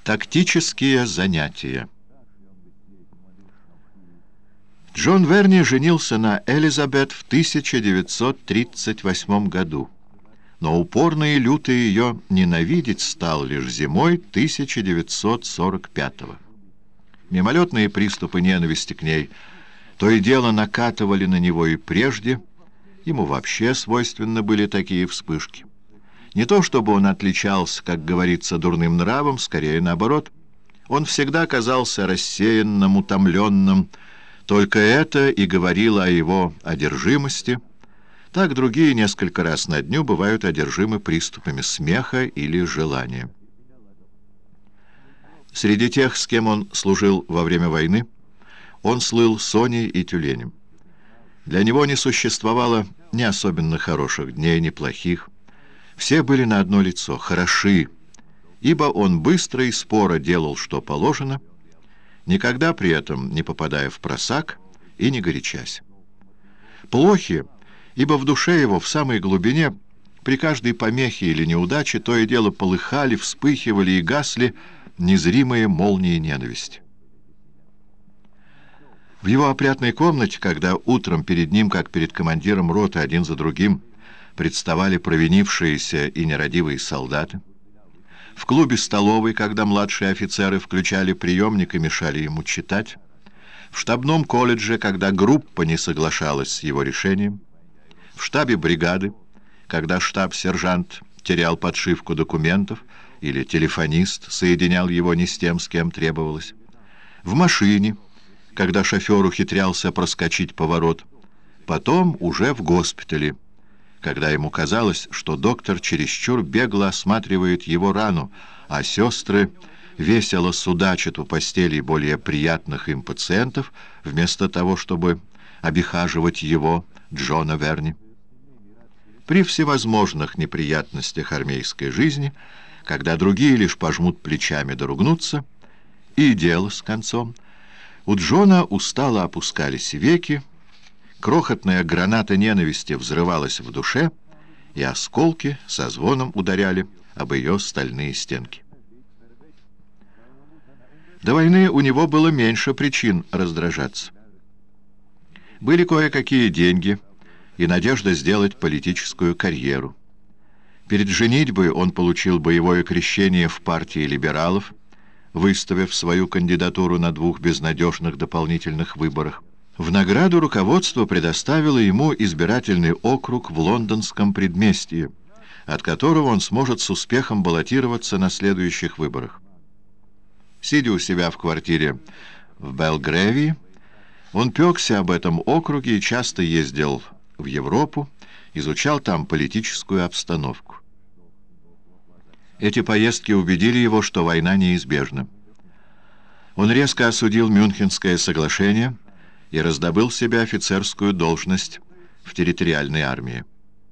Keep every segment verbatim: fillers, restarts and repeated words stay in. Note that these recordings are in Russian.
Тактические занятия. Джон Верни женился на Элизабет в тысяча девятьсот тридцать восьмом году, но упорно и люто ее ненавидеть стал лишь зимой тысяча девятьсот сорок пятого. Мимолетные приступы ненависти к ней то и дело накатывали на него и прежде, ему вообще свойственны были такие вспышки. Не то чтобы он отличался, как говорится, дурным нравом, скорее наоборот. Он всегда казался рассеянным, утомленным. Только это и говорило о его одержимости. Так другие несколько раз на дню бывают одержимы приступами смеха или желания. Среди тех, с кем он служил во время войны, он слыл соней и тюленем. Для него не существовало ни особенно хороших дней, ни плохих. Все были на одно лицо, хороши, ибо он быстро и споро делал, что положено, никогда при этом не попадая в просак и не горячась. Плохи, ибо в душе его в самой глубине при каждой помехе или неудаче то и дело полыхали, вспыхивали и гасли незримые молнии ненависти. В его опрятной комнате, когда утром перед ним, как перед командиром роты, один за другим представали провинившиеся и нерадивые солдаты, в клубе-столовой, когда младшие офицеры включали приемник и мешали ему читать, в штабном колледже, когда группа не соглашалась с его решением, в штабе бригады, когда штаб-сержант терял подшивку документов или телефонист соединял его не с тем, с кем требовалось, в машине, когда шофер ухитрялся проскочить поворот, потом уже в госпитале, когда ему казалось, что доктор чересчур бегло осматривает его рану, а сестры весело судачат у постелей более приятных им пациентов, вместо того, чтобы обихаживать его, Джона Верни. При всевозможных неприятностях армейской жизни, когда другие лишь пожмут плечами да ругнутся, и дело с концом, у Джона устало опускались веки, крохотная граната ненависти взрывалась в душе, и осколки со звоном ударяли об ее стальные стенки. До войны у него было меньше причин раздражаться. Были кое-какие деньги и надежда сделать политическую карьеру. Перед женитьбой он получил боевое крещение в партии либералов, выставив свою кандидатуру на двух безнадежных дополнительных выборах. В награду руководство предоставило ему избирательный округ в лондонском предместье, от которого он сможет с успехом баллотироваться на следующих выборах. Сидя у себя в квартире в Белгрэвии, он пекся об этом округе и часто ездил в Европу, изучал там политическую обстановку. Эти поездки убедили его, что война неизбежна. Он резко осудил Мюнхенское соглашение и раздобыл себе офицерскую должность в территориальной армии.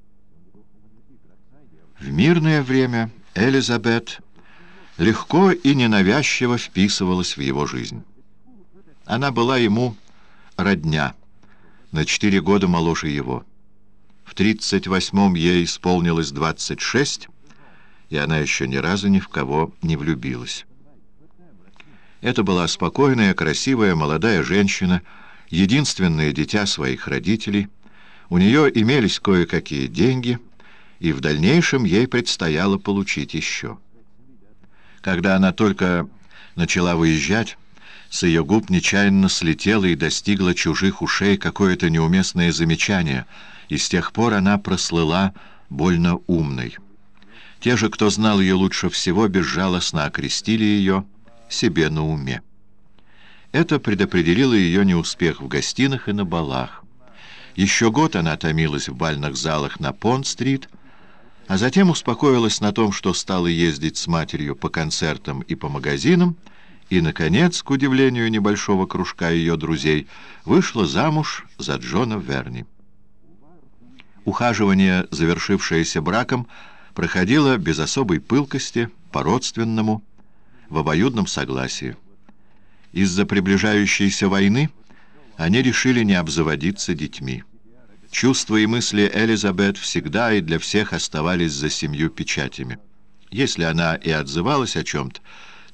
В мирное время Элизабет легко и ненавязчиво вписывалась в его жизнь. Она была ему родня, на четыре года моложе его. В тридцать восьмом ей исполнилось двадцать шесть, и она еще ни разу ни в кого не влюбилась. Это была спокойная, красивая, молодая женщина, единственное дитя своих родителей. У нее имелись кое-какие деньги, и в дальнейшем ей предстояло получить еще. Когда она только начала выезжать, с ее губ нечаянно слетело и достигло чужих ушей какое-то неуместное замечание, и с тех пор она прослыла больно умной. Те же, кто знал ее лучше всего, безжалостно окрестили ее себе на уме. Это предопределило ее неуспех в гостинах и на балах. Еще год она томилась в бальных залах на Понт-стрит, а затем успокоилась на том, что стала ездить с матерью по концертам и по магазинам, и, наконец, к удивлению небольшого кружка ее друзей, вышла замуж за Джона Верни. Ухаживание, завершившееся браком, проходило без особой пылкости, по-родственному, в обоюдном согласии. Из-за приближающейся войны они решили не обзаводиться детьми. Чувства и мысли Элизабет всегда и для всех оставались за семью печатями. Если она и отзывалась о чем-то,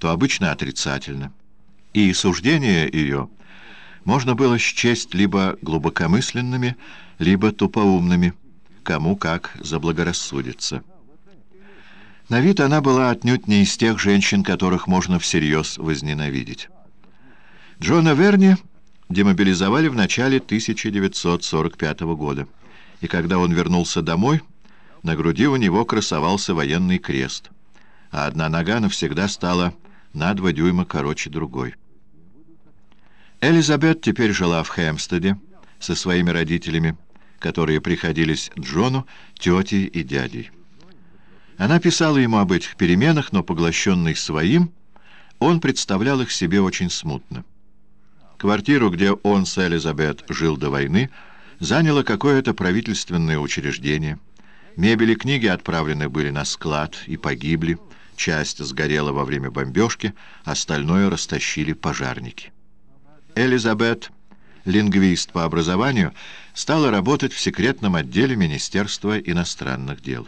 то обычно отрицательно, и суждения ее можно было счесть либо глубокомысленными, либо тупоумными, кому как заблагорассудится. На вид она была отнюдь не из тех женщин, которых можно всерьез возненавидеть. Джона Верни демобилизовали в начале тысяча девятьсот сорок пятого года, и когда он вернулся домой, на груди у него красовался военный крест, а одна нога навсегда стала на два дюйма короче другой. Элизабет теперь жила в Хэмпстеде со своими родителями, которые приходились Джону тетей и дядей. Она писала ему об этих переменах, но, поглощенный своим, он представлял их себе очень смутно. Квартиру, где он с Элизабет жил до войны, заняло какое-то правительственное учреждение. Мебель и книги отправлены были на склад и погибли, часть сгорела во время бомбежки, остальное растащили пожарники. Элизабет, лингвист по образованию, стала работать в секретном отделе Министерства иностранных дел.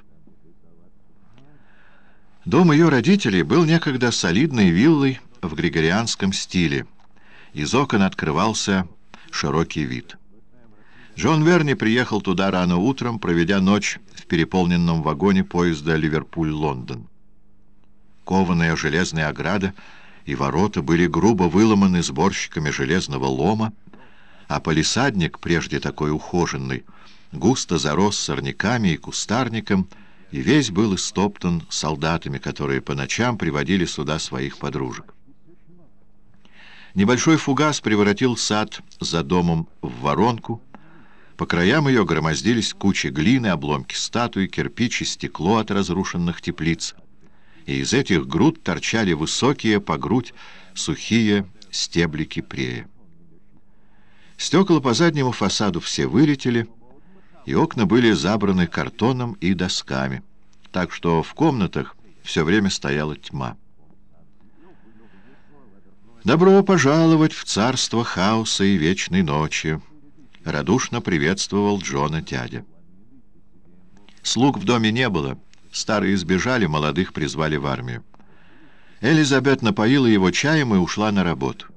Дом ее родителей был некогда солидной виллой в григорианском стиле. Из окон открывался широкий вид. Джон Верни приехал туда рано утром, проведя ночь в переполненном вагоне поезда Ливерпуль-Лондон. Кованая железная ограда и ворота были грубо выломаны сборщиками железного лома, а палисадник, прежде такой ухоженный, густо зарос сорняками и кустарником, и весь был истоптан солдатами, которые по ночам приводили сюда своих подружек. Небольшой фугас превратил сад за домом в воронку. По краям ее громоздились кучи глины, обломки статуй, кирпич и стекло от разрушенных теплиц. И из этих груд торчали высокие по грудь сухие стебли кипрея. Стекла по заднему фасаду все вылетели, и окна были забраны картоном и досками, так что в комнатах все время стояла тьма. «Добро пожаловать в царство хаоса и вечной ночи!» — радушно приветствовал Джона дядя. Слуг в доме не было, старые сбежали, молодых призвали в армию. Элизабет напоила его чаем и ушла на работу.